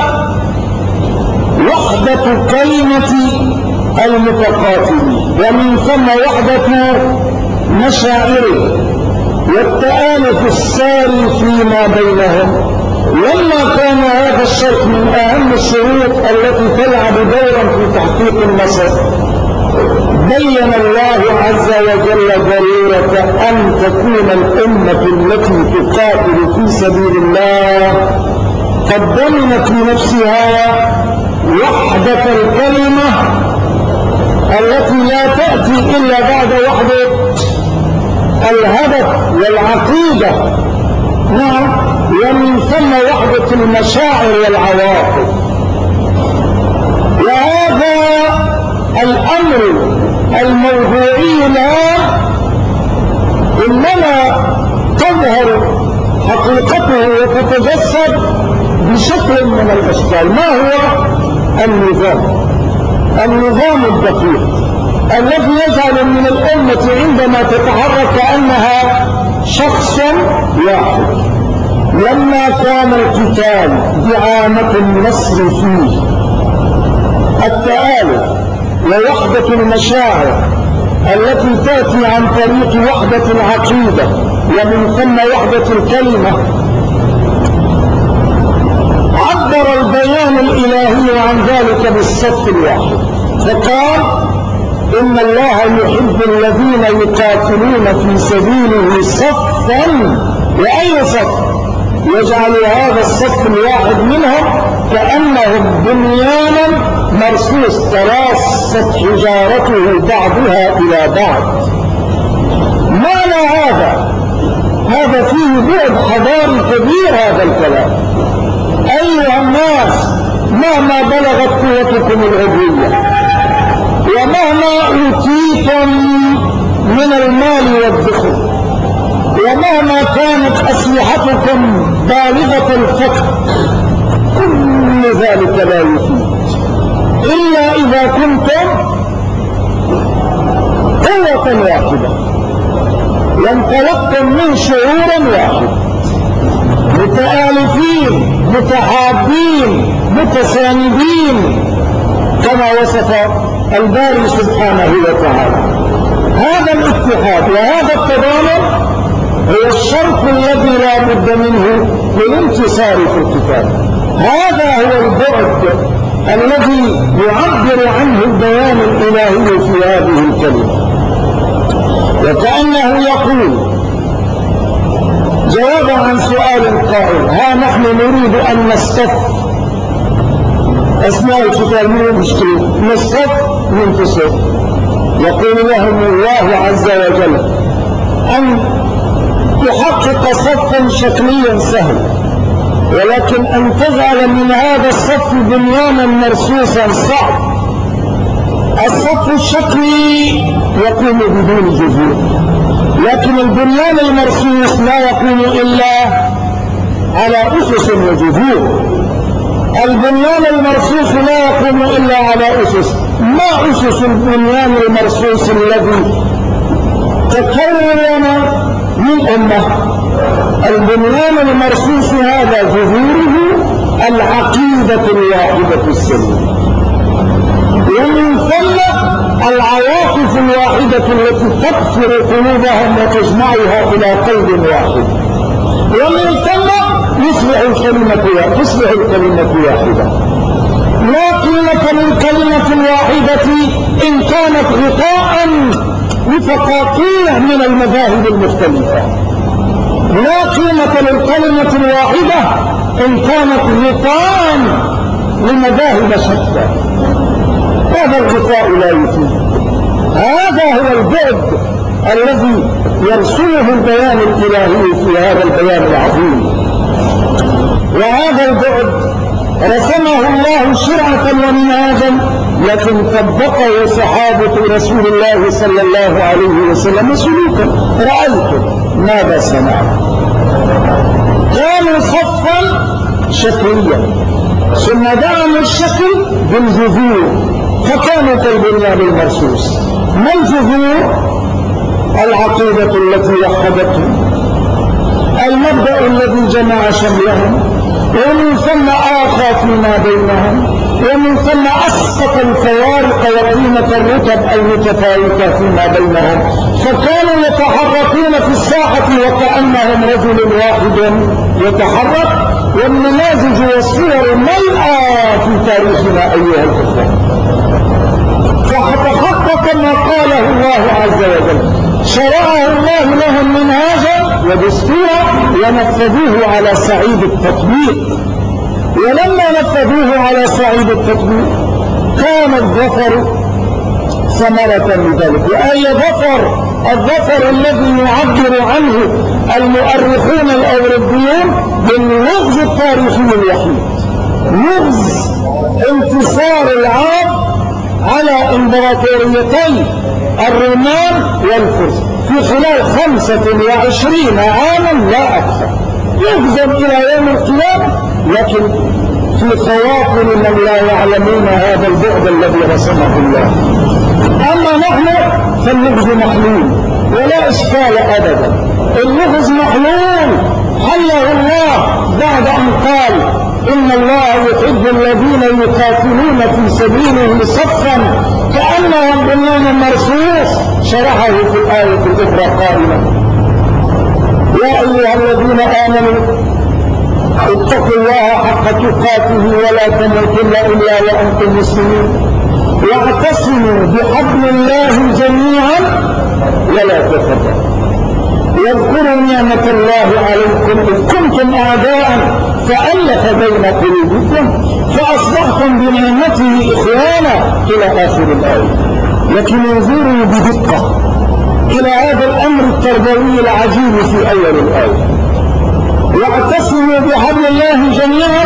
وحدة كلمة المتقاتلين، ومن ثم وحدة مشاعره والتآلف الساري فيما بينهم. لما كان هذا الشرط من أهم الشروط التي تلعب دورا في تحقيق النصر، بين الله عز وجل ضرورة أن تكون الأمة التي تقاتل في سبيل الله قد ضمنت لنفسها وحدة الكلمة التي لا تأتي إلا بعد وحدة الهدف والعقيدة، نعم، ومن ثم وحدة المشاعر والعواطف. وهذا الأمر الموضوعي الآن إنما تظهر حقيقته وتتجسد بشكل من الأشكال. ما هو النظام الدقيق الذي يجعل من الأمة عندما تتحرك كأنها شخص واحد. لما كان القتال دعامة النصر فيه التآلف ووحدة المشاعر التي تأتي عن طريق وحدة العقيدة ومن ثم وحدة الكلمة، عبر البيان الإلهي عن ذلك بالصف الواحد فقال إن الله يحب الذين يقاتلون في سبيله صفا. وأي صف؟ يجعل هذا الصف الواحد منهم كأنهم بنيانا مرصوص تراصت حجارته بعضها إلى بعض. معنى هذا فيه بعد حضاري كبير. هذا الكلام أيها الناس مهما بلغت قوتكم العضوية ومهما أوتيتم من المال والدخل ومهما كانت أسلحتكم بالغة الفقر، كل ذلك لا يفيد إلا إذا كنتم قوة واحدة وانطلقتم من شعور واحد، متآلفين متحابين متساندين كما وصف الباري سبحانه وتعالى. هذا الاتحاد وهذا التضامن هو الشرط الذي لا بد منه للانتصار في القتال. هذا هو البعد الذي يعبر عنه البيان الإلهي في هذه الكلمة. وكأنه يقول جوابا عن سؤال قائل: ها نحن نريد أن نصطف أثناء القتال من المشكلة نصطف ننتصر. يقول لهم الله عز وجل أن تحقق صفا شكليا سهل، ولكن أن تجعل من هذا الصف بنيانا مرصوصا صعب. الصف الشكلي يقوم بدون جذور، لكن البنيان المرصوص لا يقوم إلا على أسس وجذور. البنيان المرصوص لا يقوم إلا على أسس. ما أسس البنيان المرصوص الذي تكون من أمة؟ البنيان المرصوص هذا جذوره العقيدة الواحدة السليمة، ومن ثم العواطف الواحدة التي تكسر قلوبهم وتجمعها إلى قلب واحد، ومن ثم تصبح الكلمة واحدة. لا قيمة للكلمة الواحدة إن كانت غطاء لفقاقيع من المذاهب المختلفة. لا قيمة للكلمة الواحدة إن كانت غطاء لمذاهب شتى. هذا الغطاء لا يفيد. هذا هو البعد الذي يرسمه البيان الإلهي في هذا البيان العظيم. وهذا البعد رسمه الله شرعة ومنهاجا، لكن طبقه صحابة رسول الله صلى الله عليه وسلم سلوكا. رأيتم ماذا صنعوا؟ كانوا صفا شكليا ثم دعموا الشكل بالجذور فكانوا كالبنيان المرصوص. ما الجذور؟ العقيدة التي وحدتهم، المبدأ الذي جمع شملهم، ومن ثم آخى فيما بينهم، ومن ثم أسقط الفوارق وقيمة الرتب المتفاوتة فيما بينهم، فكانوا يتحركون في الساحة وكأنهم رجل واحد يتحرك. والنماذج والصور ملأى في تاريخنا أيها الأخوة. فحتحقق ما قاله الله عز وجل، شرعه الله لهم منهاجا ودستورا ونفذوه على صعيد التطبيق. ولما نفذوه على صعيد التطبيق كان الظفر ثمرة لذلك. وأي ظفر؟ الظفر الذي يعبر عنه المؤرخون الأوروبيون باللغز التاريخي الوحيد، لغز انتصار العرب على امبراطوريتين الرومان والفرس في خلال 25 عاما لا أكثر، يجزم إلى يوم القيامة، لكن في خواطر من لا يعلمون هذا البعد الذي رسمه الله. أما نحن فاللغز محلول ولا إشكال أبدا، اللغز محلول حله الله بعد أن قال إن الله يحب الذين يقاتلون في سبيله صفا كأنهم بنيان مرصوص، شرحه في الآية الأخرى قائلا يا أيها الذين آمنوا اتقوا الله حق تقاته ولا تموتن إلا وأنتم مسلمون واعتصموا بحبل الله جميعا ولا تفرقوا واذكروا نعمة الله عليكم إذ كنتم أعداء فألف بين قلوبكم فأصبحتم بنعمته إخوانا إلى آخر الآية. لكن انظروا بدقة إلى هذا الأمر التربوي العجيب في أول الآية، واعتصموا بحبل الله جميعا.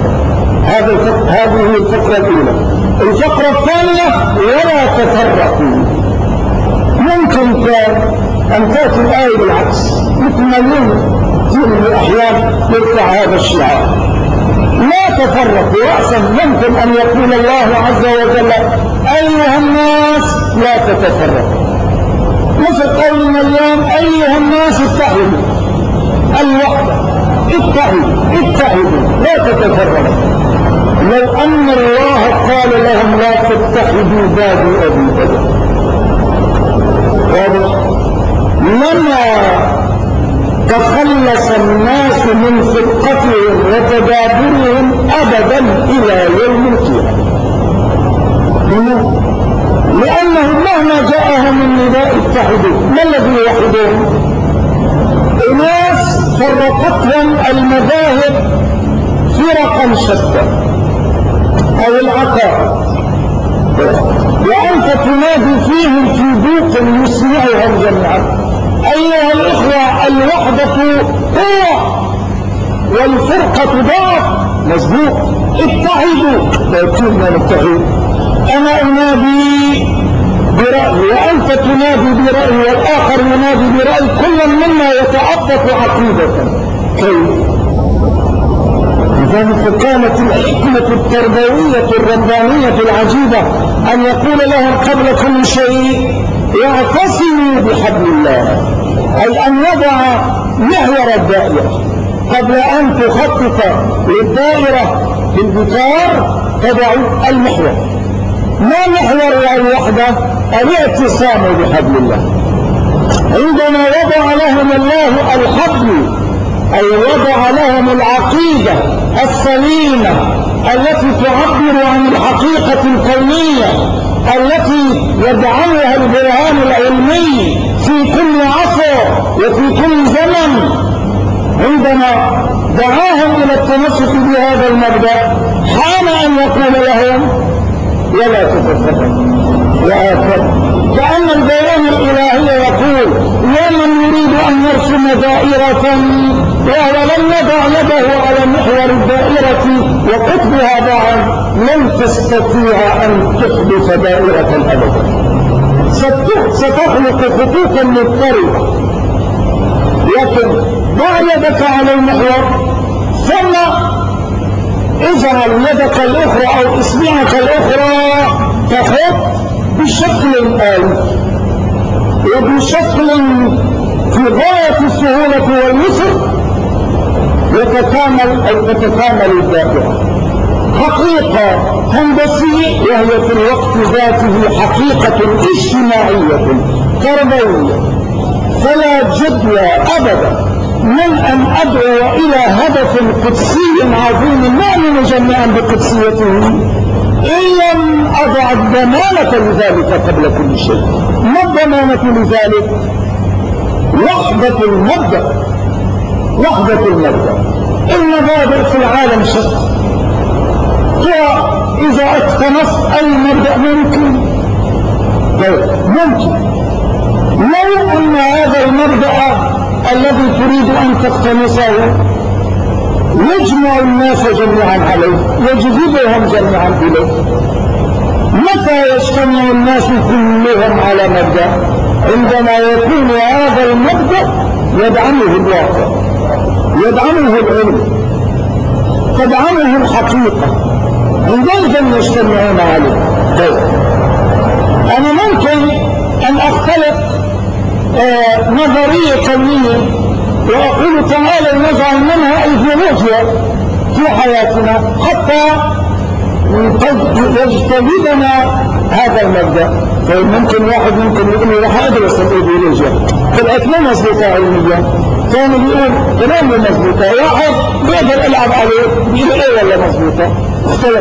هذه الفقرة الأولى. الفقرة الثانية ولا تفرقوا. ممكن أن تأتي الآية بالعكس، مثل ما يوم الأحيان يرفع هذا الشعار لا تفرقوا، رأسا ممكن أن يقول الله عز وجل أيها الناس لا تتفرقوا، مثل قولنا اليوم أيها الناس اتحدوا، الوحدة، اتحدوا لا تتفرقوا. لو أن الله قال لهم لا تتحدوا بادوا أبي أبدا لما تخلص الناس من فرقتهم وتدابرهم أبدا إلى يوم القيامة. لأنهم مهما جاءهم من نداء اتحدوا ما الذي يوحدهم؟ ناس فرقتهم المذاهب فرقا شتى أو العقائد، وأنت تنادي فيهم في ضوء يسمعهم جميعا. أيها الإخوة الوحدة قوة والفرقة ضعف، مظبوط، اتحدوا فيكوننا نتحد. أنا أنادي برأيي وأنت تنادي برأيي والآخر ينادي برأيي، كل منا يتعبط عقيدة. كيف؟ لذلك كانت الحكمة التربوية الربانية العجيبة أن يقول لهم قبل كل شيء واعتصموا بحبل الله، أي أن يضع محور الدائرة قبل أن تخطط للدائرة في البكار تضع المحور. ما محور الوحدة؟ الاعتصام بحبل الله. عندما وضع لهم الله الحبل أي وضع لهم العقيدة السليمة التي تعبر عن الحقيقة الكونية التي يدعمها البرهان العلمي في كل عصر وفي كل زمن. عندما دعاهم إلى التمسك بهذا المبدأ حان أن يقول لهم ولا تتفرقوا. وهكذا كأن البيان الإلهي يقول ومن يريد أن يرسم دائرة وهو لم يضع يده على محور الدائرة وقطبها بعد لن تستطيع أن تحدث دائرة أبدا، ستخلق خطوطا مضطربة. لكن ضع يدك على المحور ثم اجعل يدك الأخرى أو إصبعك الأخرى تخط بشكل آلي وبشكل في غاية السهولة واليسر تتكامل الدائرة. حقيقة هندسية وهي في الوقت ذاته حقيقة اجتماعية تربوية، فلا جدوى أبدا من أن أدعو إلى هدف قدسي عظيم نؤمن جميعا بقدسيته إن لم أضع الضمانة لذلك قبل كل شيء. ما الضمانة لذلك؟ وحدة المبدأ. المبادئ في العالم شتى، إذا اقتنصت أي مبدأ ممكن لو أن هذا المبدأ الذي تريد أن تقتنصه يجمع الناس جميعا عليه، يجذبهم جميعا إليه، متى يجتمع الناس كلهم على مبدأ؟ عندما يكون هذا المبدأ يدعمه الواقع، يدعمه العلم، تدعمه الحقيقة، عندئذ يجتمعون عليه. أنا ممكن أن أختلق نظرية كونية وأقول تعالى نجعل منها إيديولوجيا في حياتنا حتى يجتهدنا هذا المبدأ. ممكن واحد ممكن يقول لي راح أدرس الإيديولوجيا، طلعت له مظبوطة علميا، ثاني بيقول كلام مظبوطة، واحد بيقدر يلعب عليه بيقول إيه ولا مظبوطة، اختلف.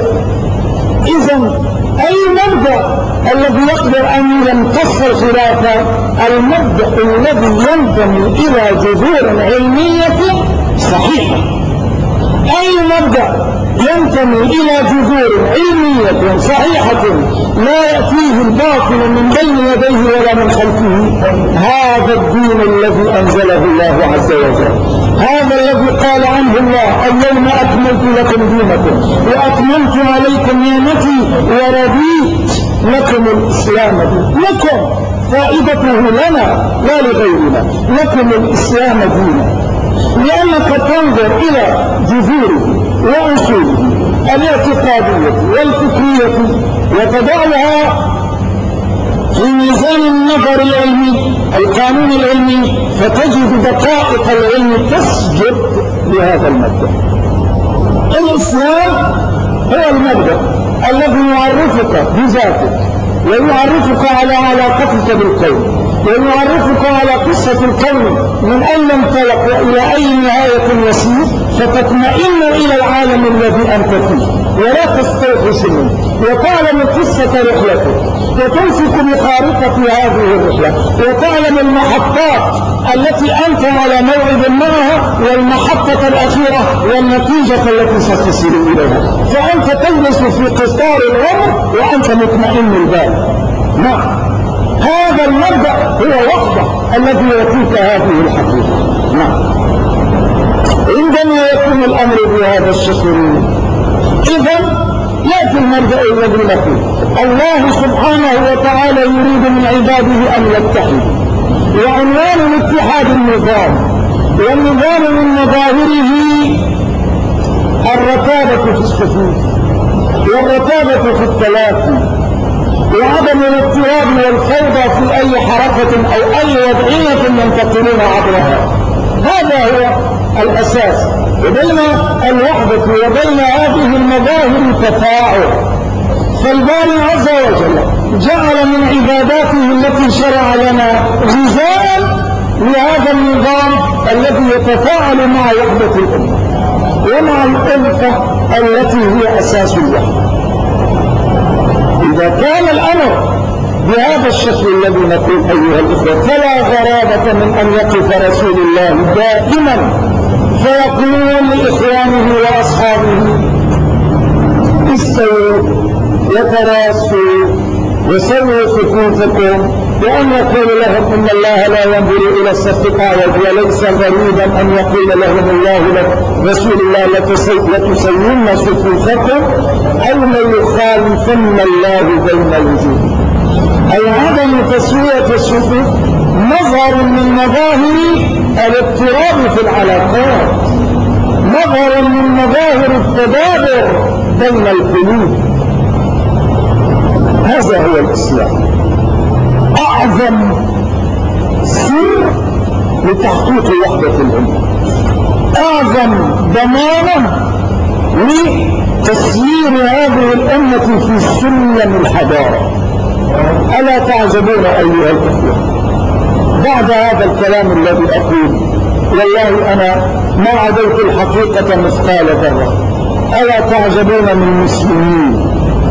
إذا أي مبدأ الذي يقدر أن يمتص الخلافة؟ المبدأ الذي ينتمي إلى جذور علمية صحيحة. أي مبدأ ينتمي إلى جذور علمية صحيحة لا يأتيه الباطل من بين يديه ولا من خلفه، هذا الدين الذي أنزله الله عز وجل، هذا الذي قال عنه الله اليوم أكملت لكم دينكم وأتممت عليكم نعمتي ورضيت لكم الإسلام دين. لكم فائدته لنا لا لغيرنا، لكم الإسلام دينا، لأنك تنظر إلى جذوره وأصوله الاعتقادية والفكرية وتضعها في ميزان النظر العلمي القانون العلمي، فتجد دقائق العلم تسجد لهذا المبدأ. الإسلام هو المبدأ الذي يعرفك بذاتك ويعرفك على علاقتك بالكون ويعرفك على قصة الكون من أين انطلق وإلى أي نهاية يسير، فتطمئن إلى العالم الذي أنت فيه ولا تستوحش منه وتعلم قصة رحلتك وتمسك بخارطة هذه الرحلة وتعلم المحطات التي أنت على موعد معها والمحطة الأخيرة والنتيجة التي ستصل إليها، فأنت تجلس في قصار العمر وأنت مطمئن البال. نعم، هذا المبدأ هو وحده الذي يعطيك هذه الحقيقة. نعم، عندما يكون الأمر بهذا الشكل إذن يأتي المبدأ الذي نقول الله سبحانه وتعالى يريد من عباده أن يتحدوا، وعنوان الاتحاد النظام، والنظام من مظاهره الرتابة في الصفوف والرتابة في التلاقي وعدم الاضطراب والفوضى في أي حركة أو أي وضعية ينتقلون عبرها. هذا هو الأساس، وبين الوحدة وبين هذه المظاهر تفاعل. فالباري عز وجل جعل من عباداته التي شرع لنا غذاء لهذا النظام الذي يتفاعل مع وحدة الأمة ومع الألفة التي هي أساس الوحدة. إذا كان الأمر بهذا الشكل الذي نقول أيها الإخوة، فلا غرابة من أن يقف رسول الله دائما فيقول لإخوانه وأصحابه استووا وتراصوا وسووا صفوفكم، وأن يقول لهم إن الله لا ينظر إلى الصف قاعد، وليس غريبا أن يقول لهم الله رسول الله لتسوون صفوفكم أو ليخالفن الله بين الوجوه. أي عدم تسوية الصفوف مظهر من مظاهر الاضطراب في العلاقات، مظهر من مظاهر التدابر بين القلوب. هذا هو الإسلام، أعظم سر لتحقيق وحدة الأمة، أعظم ضمانة لتسيير هذه الأمة في سلم الحضارة. ألا تعجبون أيها الأخوة بعد هذا الكلام الذي أقول؟ والله أنا ما عديت الحقيقة مثقال ذرة. ألا تعجبون من المسلمين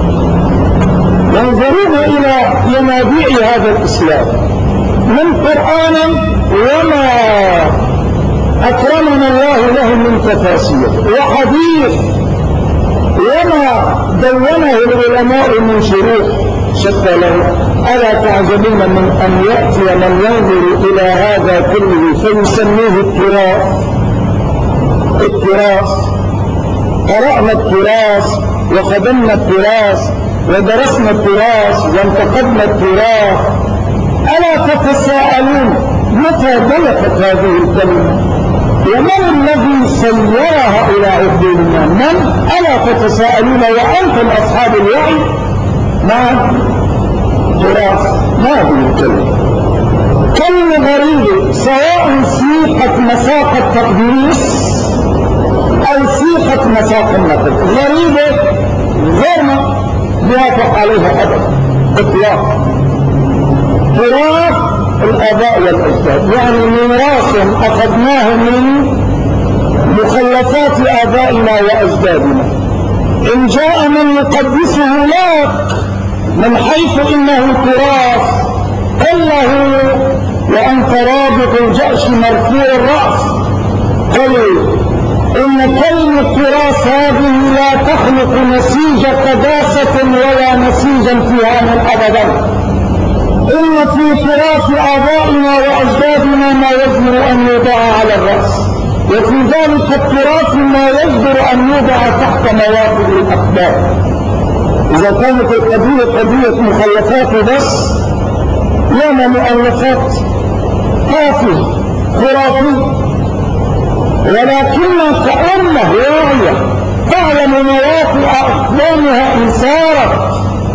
ينظرون إلى ينابيع هذا الإسلام من قرآن وما أكرمنا الله له من تفاسير وحديث وما دونه العلماء من شروح شتى له. ألا تعجبون من أن يأتي من ينظر إلى هذا كله فيسميه التراث. قرأنا التراث وخدمنا التراث ودرسنا التراث وانتقدنا التراث، ألا تتساءلون متى بلغت هذه الكلمة؟ ومن الذي سيرها إلى عقولنا؟ من؟ ألا تتساءلون وأنتم أصحاب الوعي؟ ما تراث ما هذه الكلمة؟ كلمة غريبة، سواء سيقت مساق التقديس أو سيقت مساق النقل، غريبة غير ما يوافق عليها أبدا إطلاقا. تراث الآباء والأجداد، يعني ميراث أخذناه من مخلفات آبائنا وأجدادنا. إن جاء من يقدسه لك من حيث إنه تراث، قل له وأنت رابط الجأش مرفوع الرأس، قل إن كلمة تراث هذه لا تخلق نسيج قداسة ولا نسيج امتهان أبدا. إن في تراث آبائنا وأجدادنا ما يجبر أن يوضع على الرأس، وفي ذلك التراث ما يجبر أن يوضع تحت مواقف الأقدار. إذا كانت القضية قضية مخلفات بس، لنا مؤلفات تافهة خرافية، ولكنها كأمة واعية تعلم مواقع أقدامها إن سارت،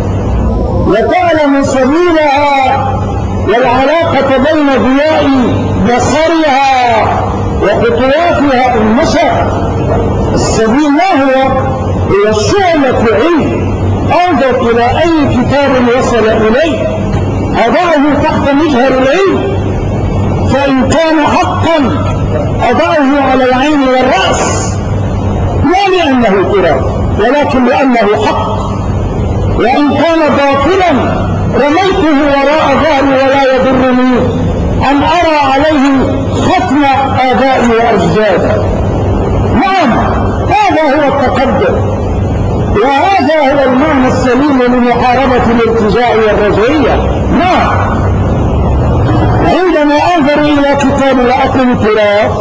وتعلم سبيلها والعلاقة بين ضياء بصرها وخطواتها إن مشت. السبيل ما هو الشعلة علم. انظر إلى أي كتاب وصل إليه، أضعه تحت مجهر العلم، فإن كان حقا أضعه على العين والرأس، لا لأنه تراث ولكن لأنه حق. وإن كان باطلا رميته وراء ظهري ولا يضرني أن أرى عليه ختم آبائي وأجدادي. نعم، هذا هو التقدم، وهذا هو المعنى السليم لمحاربة الارتجاع والرجعية. نعم، عندما أنظر إلى كتاب العقل التراث،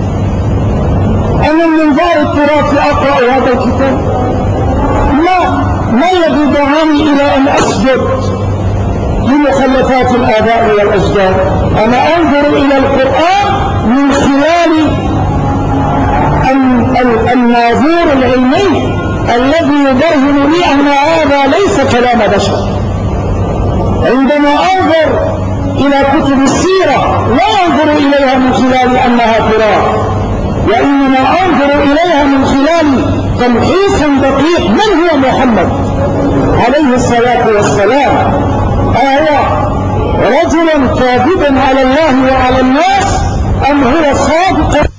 أنا من دار التراث أقرأ هذا الكتاب؟ لا، ما الذي دعاني إلى أن أسجد لمخلفات الآباء والأجداد؟ أنا أنظر إلى القرآن من خلال الناظور العلمي الذي يبرهن لي أن هذا ليس كلام بشر. عندما أنظر إلى كتب السيرة لا أنظر إليها من خلال أنها تراث، وإنما أنظر إليها من خلال تمحيص دقيق من هو محمد عليه الصلاة والسلام. أهو رجل كاذب على الله وعلى الناس أم هو صادق